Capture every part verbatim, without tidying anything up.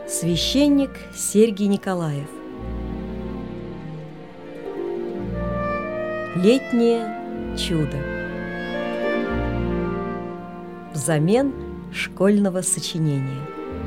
Священник Сергий Николаев. Летнее чудо. Взамен школьного сочинения.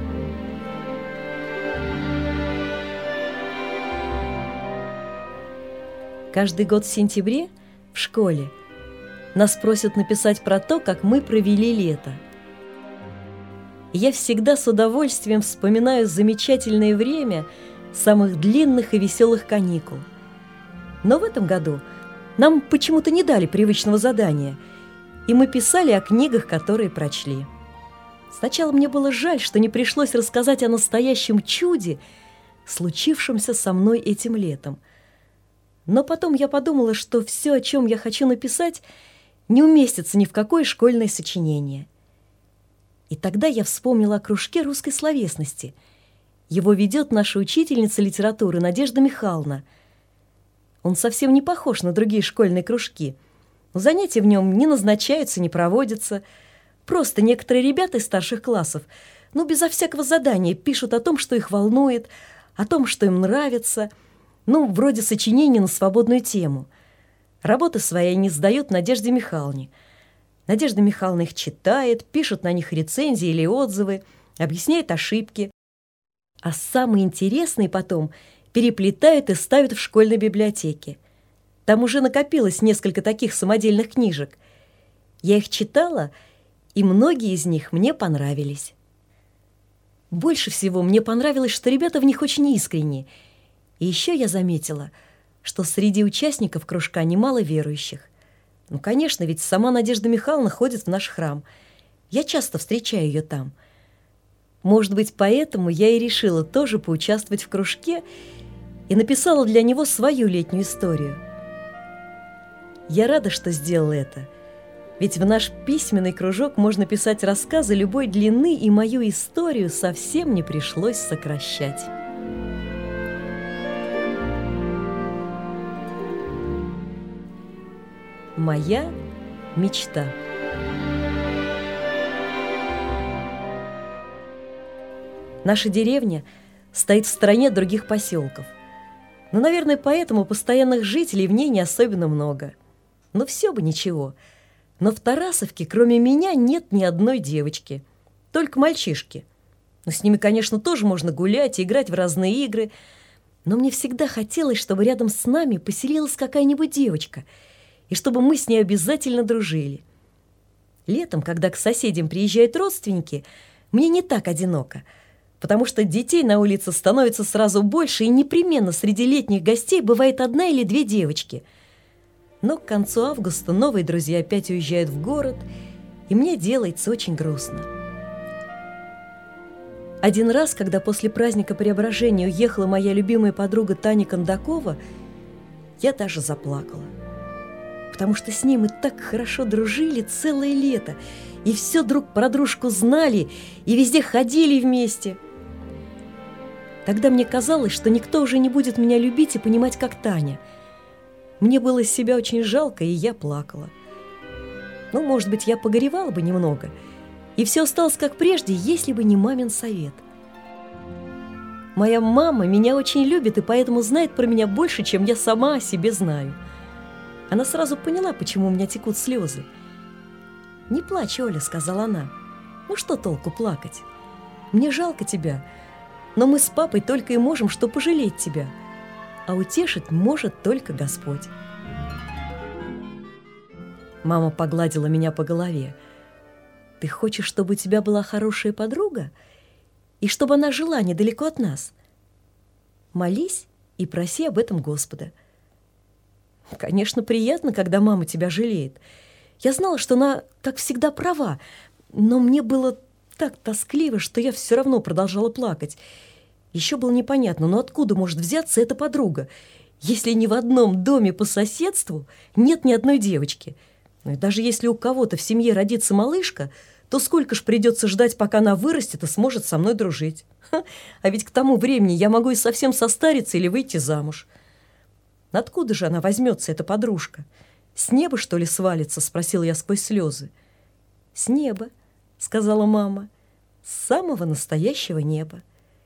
Каждый год в сентябре в школе нас просят написать про то, как мы провели лето. И я всегда с удовольствием вспоминаю замечательное время самых длинных и веселых каникул. Но в этом году нам почему-то не дали привычного задания, и мы писали о книгах, которые прочли. Сначала мне было жаль, что не пришлось рассказать о настоящем чуде, случившемся со мной этим летом. Но потом я подумала, что все, о чем я хочу написать, не уместится ни в какое школьное сочинение. И тогда я вспомнила о кружке русской словесности. Его ведет наша учительница литературы Надежда Михайловна. Он совсем не похож на другие школьные кружки. Занятия в нем не назначаются, не проводятся. Просто некоторые ребята из старших классов, ну, безо всякого задания, пишут о том, что их волнует, о том, что им нравится, ну, вроде сочинений на свободную тему. Работы свои они сдают Надежде Михайловне. Надежда Михайловна их читает, пишет на них рецензии или отзывы, объясняет ошибки. А самые интересные потом переплетают и ставят в школьной библиотеке. Там уже накопилось несколько таких самодельных книжек. Я их читала, и многие из них мне понравились. Больше всего мне понравилось, что ребята в них очень искренни. И еще я заметила, что среди участников кружка немало верующих. Ну, конечно, ведь сама Надежда Михайловна ходит в наш храм. Я часто встречаю ее там. Может быть, поэтому я и решила тоже поучаствовать в кружке и написала для него свою летнюю историю. Я рада, что сделала это, ведь в наш письменный кружок можно писать рассказы любой длины, и мою историю совсем не пришлось сокращать. Моя мечта. Наша деревня стоит в стороне других поселков. Но, наверное, поэтому постоянных жителей в ней не особенно много. Но все бы ничего. Но в Тарасовке, кроме меня, нет ни одной девочки. Только мальчишки. Но с ними, конечно, тоже можно гулять и играть в разные игры. Но мне всегда хотелось, чтобы рядом с нами поселилась какая-нибудь девочка, и чтобы мы с ней обязательно дружили. Летом, когда к соседям приезжают родственники, мне не так одиноко, потому что детей на улице становится сразу больше, и непременно среди летних гостей бывает одна или две девочки. Но к концу августа новые друзья опять уезжают в город, и мне делается очень грустно. Один раз, когда после праздника Преображения уехала моя любимая подруга Таня Кондакова, я даже заплакала. Потому что с ней мы так хорошо дружили целое лето, и все друг про дружку знали, и везде ходили вместе. Тогда мне казалось, что никто уже не будет меня любить и понимать, как Таня. Мне было себя очень жалко, и я плакала. Ну, может быть, я погоревала бы немного, и все осталось как прежде, если бы не мамин совет. Моя мама меня очень любит, и поэтому знает про меня больше, чем я сама о себе знаю. Она сразу поняла, почему у меня текут слезы. «Не плачь, Оля», — сказала она. «Ну что толку плакать? Мне жалко тебя, но мы с папой только и можем что пожалеть тебя, а утешить может только Господь». Мама погладила меня по голове. «Ты хочешь, чтобы у тебя была хорошая подруга, и чтобы она жила недалеко от нас? Молись и проси об этом Господа». Конечно, приятно, когда мама тебя жалеет. Я знала, что она, как всегда, права, но мне было так тоскливо, что я все равно продолжала плакать. Еще было непонятно, но откуда может взяться эта подруга, если ни в одном доме по соседству нет ни одной девочки? Ну и даже если у кого-то в семье родится малышка, то сколько ж придется ждать, пока она вырастет и сможет со мной дружить? Ха, а ведь к тому времени я могу и совсем состариться или выйти замуж. Откуда же она возьмется, эта подружка? С неба, что ли, свалится?» — спросила я сквозь слезы. «С неба», — сказала мама, — «с самого настоящего неба.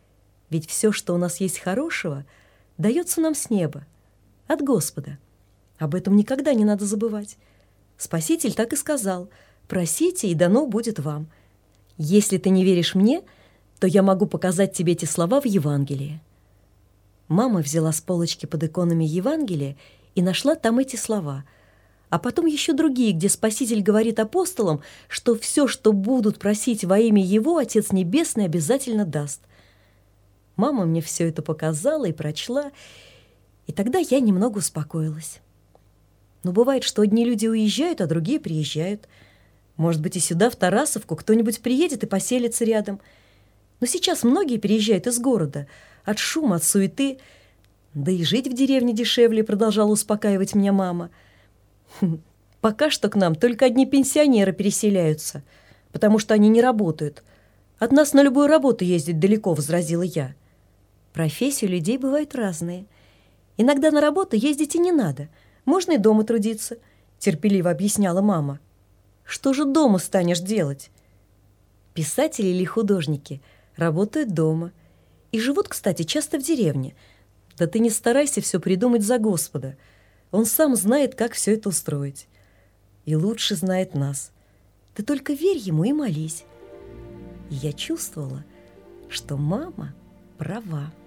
Ведь все, что у нас есть хорошего, дается нам с неба, от Господа. Об этом никогда не надо забывать. Спаситель так и сказал: «Просите, и дано будет вам». Если ты не веришь мне, то я могу показать тебе эти слова в Евангелии. Мама взяла с полочки под иконами Евангелие и нашла там эти слова, а потом еще другие, где Спаситель говорит апостолам, что все, что будут просить во имя Его, Отец Небесный обязательно даст. Мама мне все это показала и прочла, и тогда я немного успокоилась. Но бывает, что одни люди уезжают, а другие приезжают. Может быть, и сюда, в Тарасовку, кто-нибудь приедет и поселится рядом. Но сейчас многие переезжают из города, от шума, от суеты. Да и жить в деревне дешевле, продолжала успокаивать меня мама. Пока что к нам только одни пенсионеры переселяются, потому что они не работают. От нас на любую работу ездить далеко, возразила я. Профессии у людей бывают разные. Иногда на работу ездить и не надо. Можно и дома трудиться, терпеливо объясняла мама. Что же дома станешь делать? Писатели или художники работают дома и живут, кстати, часто в деревне. Да ты не старайся все придумать за Господа. Он сам знает, как все это устроить. И лучше знает нас. Ты только верь ему и молись. И я чувствовала, что мама права.